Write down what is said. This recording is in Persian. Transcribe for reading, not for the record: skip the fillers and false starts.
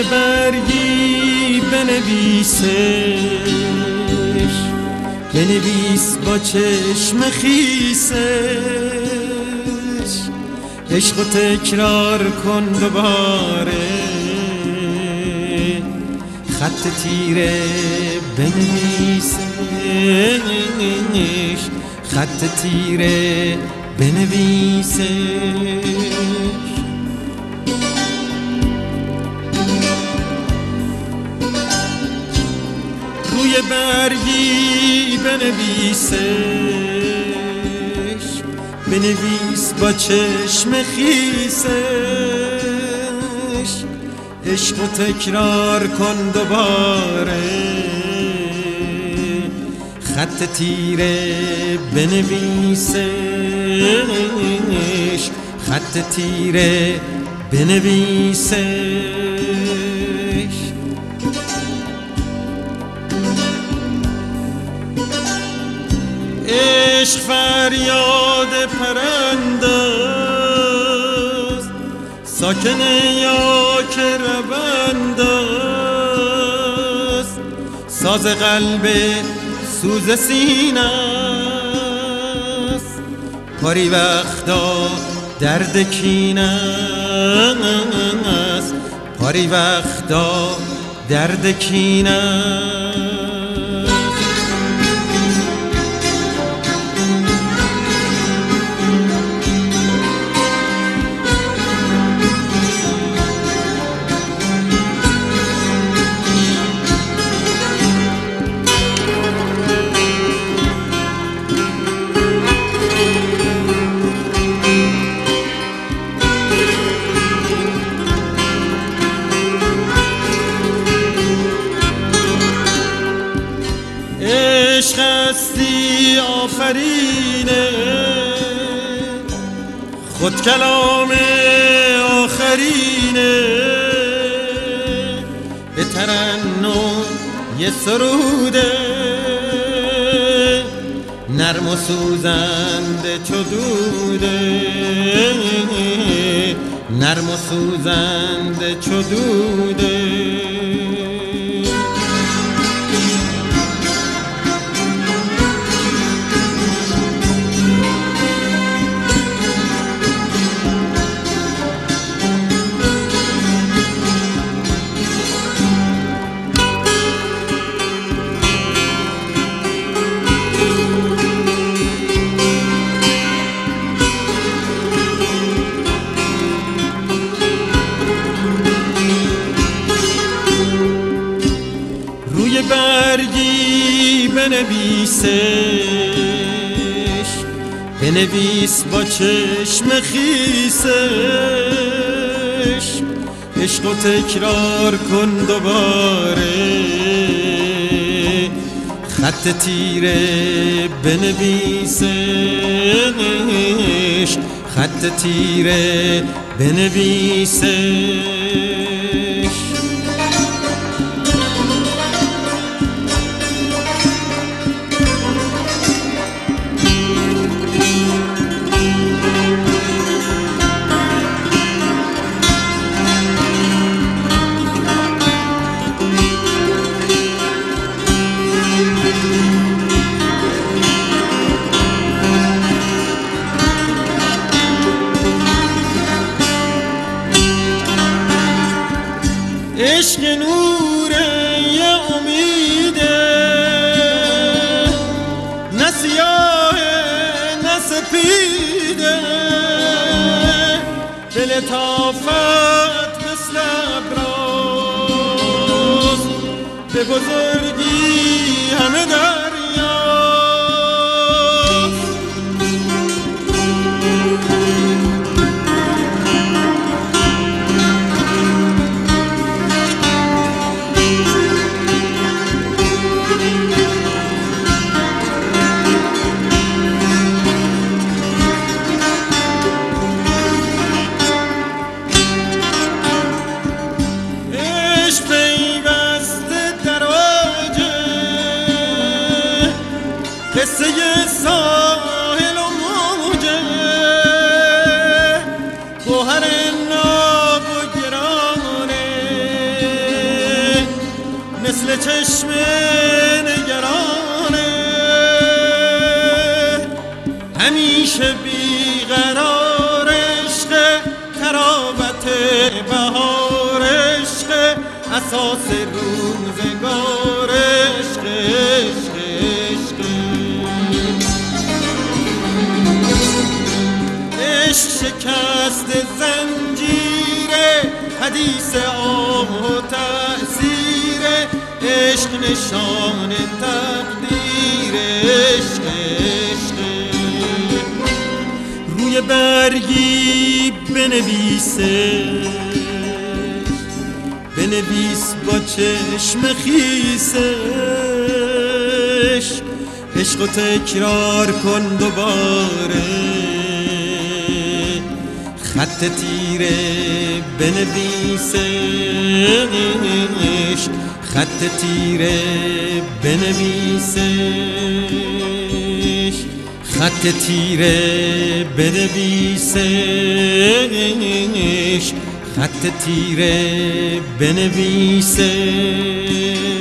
برگی بنویس با چشم خیسش، عشق و تکرار کن دوباره، خط تیره بنویسش، خط تیره بنویسش. روی برگی بنویس با چشم خیسش، عشق و تکرار کن دوباره، خط تیره بنویسش، خط تیره بنویسش. عشق فریاد پرنده است، ساکن یا که رونده است، ساز قلب سوز سینه است، پاری وقتا درد کینه است، پاری وقتا درد کینه است. عشق هستی آفرینه، خود کلام آخرینه، به ترنم یه سروده، نرم و سوزنده چو دوده، نرم و سوزنده چو دوده. روی برگی بنویس با چشم خیسش، عشق و تکرار کن دوباره، خط تیره بنویسش، خط تیره بنویسش. عشق نوره یه امیده، نه سیاهه نه سپیده، به لطافت مثل ابراز، به بزرگی همه دریا. قصه ساحل و موجه، گوهر ناب و گرانه، چشم نگرانه همیشه بیقرار عشق تراوت بهار عشق اساس روزگار عشق عشق عشق عشق شکست زنجیر حدیث آه و تأثیر عشق نشان تقدیر عشق عشق روی برگی بنویس با چشم خیسش عشق و تکرار کن دوباره خط تیره بنویسش خط تیره بنویسش خط تیره بنویسش خط تیره بنویسش